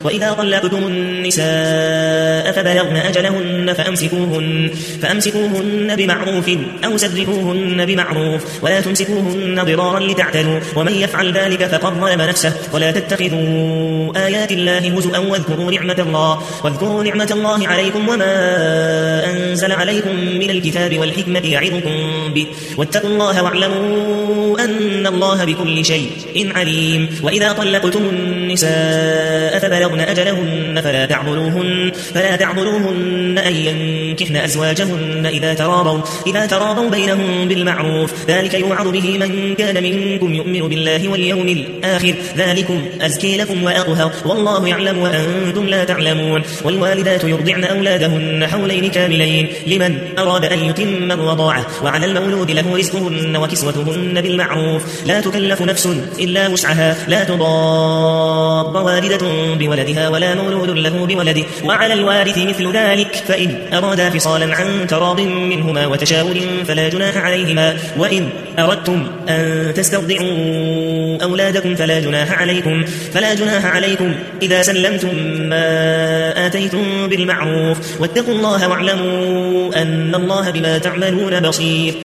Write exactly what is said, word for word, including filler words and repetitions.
وإذا طلقتم النساء فبلغن أجلهن فأمسكوهن, فأمسكوهن بمعروف أو سرحوهن بمعروف ولا تمسكوهن ضرارا لتعتدوا ومن يفعل ذلك فقد ظلم نفسه ولا تتخذوا آيات الله هزؤا واذكروا نعمة الله, واذكروا نعمة الله عليكم وما أنزل عليكم من الكتاب والحكمة يعظكم به واتقوا الله واعلموا أن الله بكل شيء عليم. وإذا طلقتم النساء فبلغن أجلهن فلا تعضلوهن, فلا تعضلوهن أن ينكحن أزواجهن إذا تراضوا, إذا تراضوا بينهم بالمعروف ذلك يوعظ به من كان منكم يؤمن بالله واليوم الآخر ذلكم أزكي لكم وأطهر والله يعلم وأنتم لا تعلمون. والوالدات يرضعن أولادهن حولين كاملين لمن أراد أن يتم الرضاعة وعلى المولود له رزقهن وكسوتهن بالمعروف لا تكلف نفس إلا وسعها لا تضار والدة بولدها ولا مولود له بولده وعلى الوارث مثل ذلك فإن أرادا فصالا عن تراض منهما وتشاور فلا جناح عليهما. وإن أردتم أن تسترضعوا أولادكم فلا جناح عليكم, فلا جناح عليكم إذا سلمتم ما آتيتم بالمعروف واتقوا الله واعلموا أن الله بما تعملون بصير.